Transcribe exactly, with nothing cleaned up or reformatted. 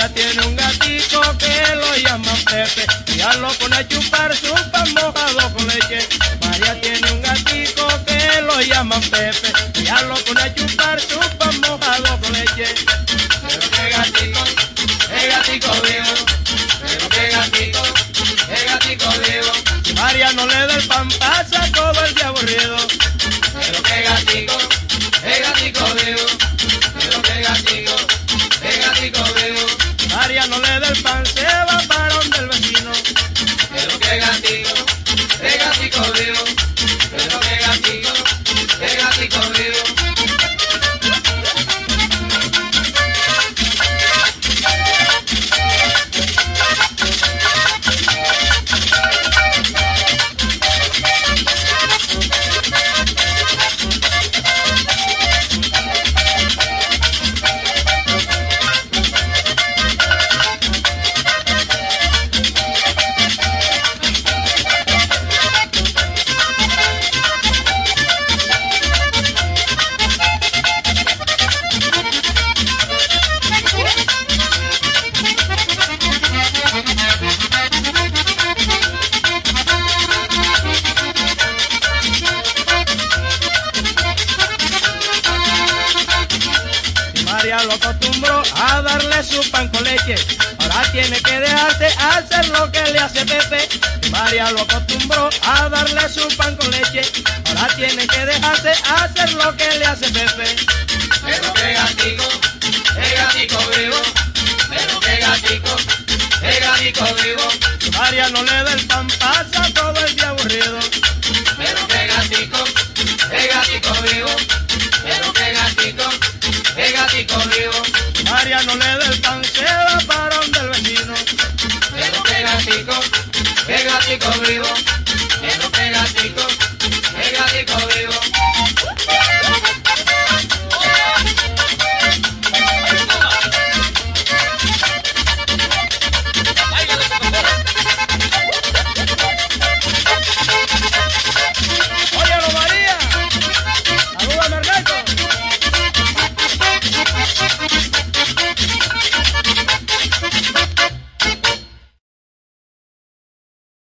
María tiene un gatito que lo llaman Pepe, ya lo pone a chupar su pan mojado con leche. María tiene un gatito que lo llaman Pepe, ya lo pone a chupar su pan mojado con leche. Pero qué gatito, qué gatito vivo, pero qué gatito, qué gatito vivo. Si María no le da el pan pasa todo el día aburrido. Pero qué gatito, qué gatito vivo, pero qué gatito, qué gatito vivo. Si María no le da el pan se va para donde el vecino. Pero qué gatito, qué gatito vivo, pero qué gatito, qué gatito vivo. María lo acostumbró a darle su pan con leche, ahora tiene que dejarse hacer lo que le hace Pepe. María lo acostumbró a darle su pan con leche, ahora tiene que dejarse hacer lo que le hace Pepe. Pero qué gatito, qué gatito vivo, pero qué gatito, qué gatito vivo. Si María no le da el pan pasa todo el día aburrido. Pero qué gatito, qué gatito vivo, pero qué gatito, qué gatito vivo. Si María no le da el pan se va para donde el vecino. Pero qué gatito, qué gatito vivo.